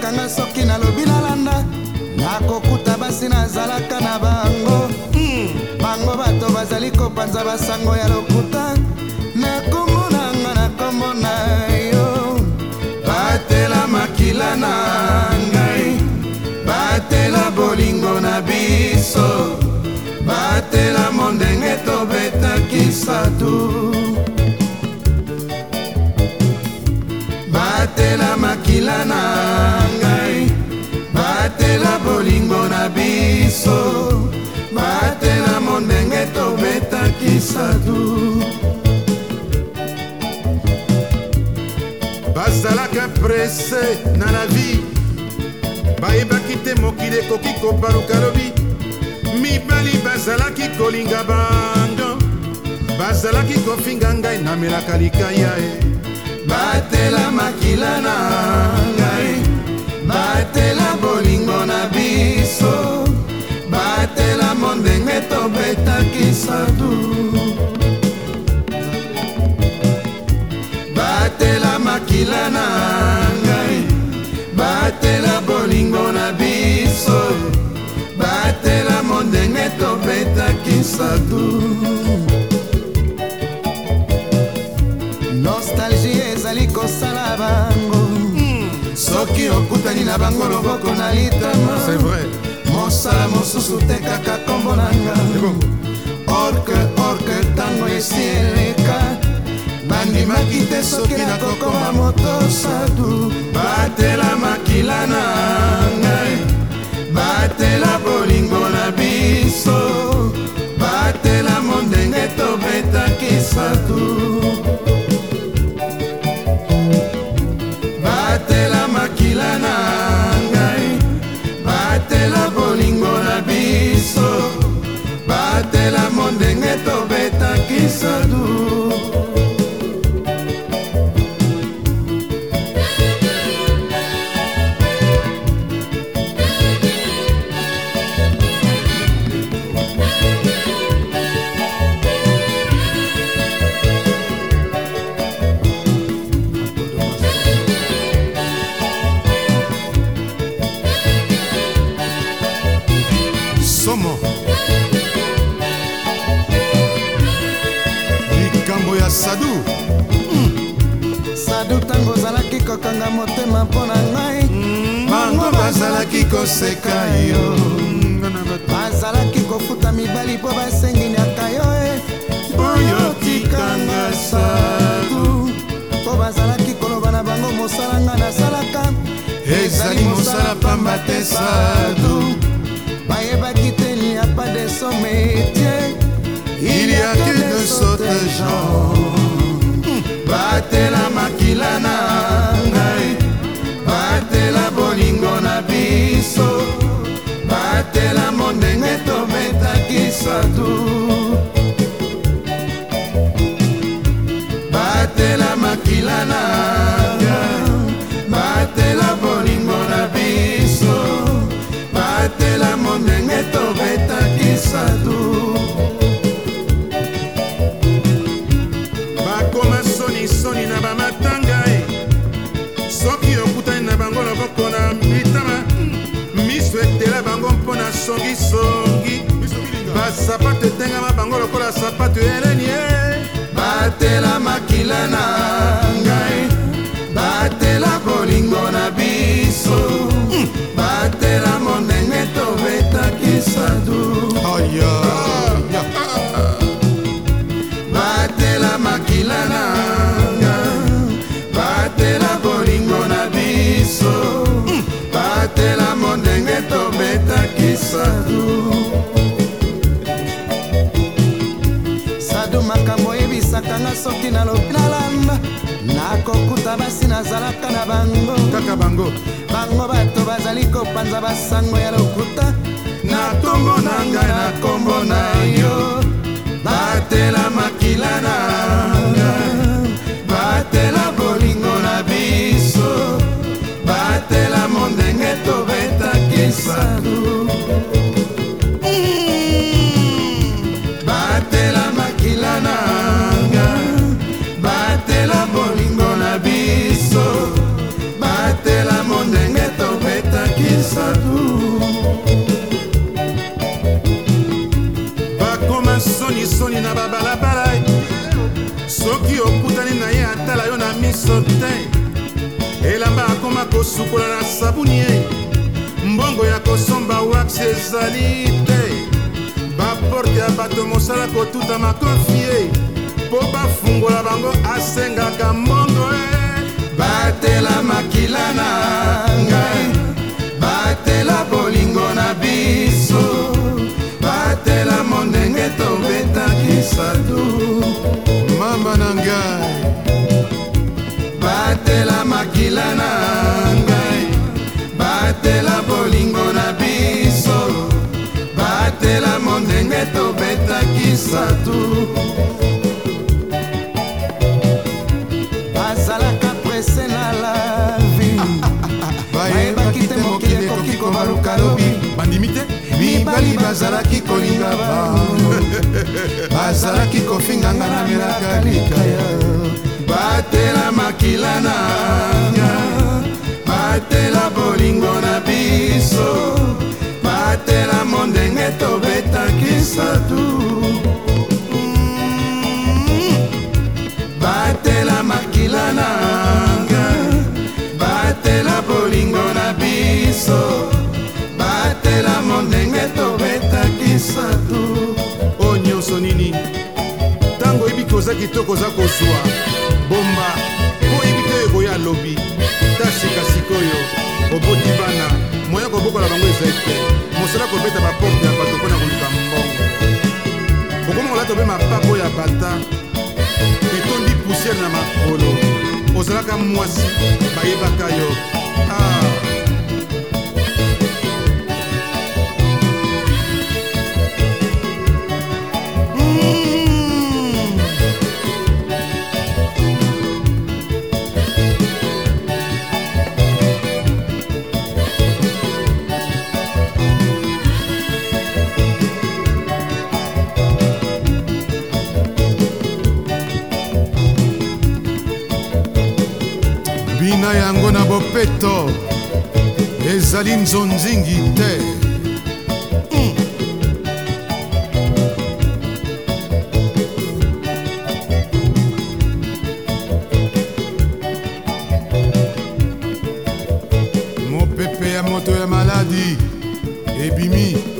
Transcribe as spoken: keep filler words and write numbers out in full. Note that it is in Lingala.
bayebisakanga soki nalobi nalanda nakokuta basi nazalaka na bango. Bango bato bazali kopanza basango ya lokuta na kombo na nga na kombo na yo. Batela makila na ngai, batela bolingo na biso, batela mondenge tobetaki satu. Batela makila na ngai, batela bolingo na biso, batela mondenge tobetaki satu. Bazalaka presse na la vie, bayebaki te mokili ekoki kobaluka lobi. Mibali bazalaki kolinga bango, bazalaki kofinga ngai namelaka likaya e. Batela makila na ngai, batela bolingo na biso, batela mondenge tobetaki satu. Batela makila na ngai, batela bolingo na biso, batela mondenge tobetaki satu. Nostalgie ezali kosala bango, soki okutani na bango loboko na litama. C'est vrai. Mosala mosusu te kaka kombo na nga. Orke orke tango esi eleka, bandimaki te soki nakokoma moto satu. Batela makila na ngai, batela bolingo na biso, batela mondenge tobetaki satu. Batela makila na ngai, batela bolingo na biso, batela mondenge tobetaki satu. Somo likambo ya Sadu. Sadu tango ozalaki kokanga motema mpo na ngai, Bango bazalaki koseka yo, bazalaki kofuta mibali mpo basenginiaka yo e. oyo tikanga Sadu. Mpo bazalaki koloba na bango mosala nga nasalaka Ezali mosala pamba te Sadu. bayebaki te il n'y a pas de son métier, Il y a que de sottes gens. batela makila na ngai, batela bolingo na biso, batela mondenge tobetaki satu. Batela makila na ngai, batela bolingo na biso, batela mondenge tobetaki satu. Bakoma soni soni na bamatanga e, soki okutani na bango loboko na mitama, miso etela bango mpona songisongi, basapato etengama bango lokola sapato eleni e. Batela makila na ngai, batela bolingo na biso, batela mondenge tobetaki satu. Batela makila na ngai, batela bolingo na biso, batela mondenge tobetaki satu. Sadu makambo ebisakanga soki nalobi nalanda nakokuta basi nazalaka na bango. Kaka bango Bango bato bazali kopanza basango ya lokuta na kombo na ngai na kombo na yo. Batela makila na ngai, batela bolingo na biso, batela mondenge tobetaki satu. Batela makila na ngai, batela bolingo na biso, batela mondenge tobetaki miso te, elamba akoma kosukola na sabuni ye, mbongo ya kosomba wax ezali te, baporte ya bato mosala kotuta makofi ye, po bafungola bango asengaka mbongo ye. Batela makila na ngai, batela bolingo na biso, batela mondenge tobetaki sadu. Mama na ngai, batela makila na ngai, batela bolingo na biso, batela mondenge tobetaki sadu. Bazalaka prese na la vie, bayebaki te mokili ekoki kobaluka lobi, bandimi te mibali bazalaki kolinga bango, bazalaki kofinganga na melaka likaya. Batela makila na nga, batela bolingo na biso, batela mondenge tobetaki sadu. Batela makila na nga, batela bolingo na biso, batela mondenge tobetaki sadu. o nyonso nini ntango oyebi koza kitoko oza kozwa bomba po oyebi te oyo koya alobi ta sikasikoyo oboti bana moya kobokola bango ezali te mosala kobeta baporte ya bato mpona koluka mbongo okomokola tobe mapapo ya bata etondi pusiere na makolo ozalaka mwasi bayebaka yo ah. bina yango na bopeto ezali nzonzingi te. mm. mopepe ya moto ya maladi ebimi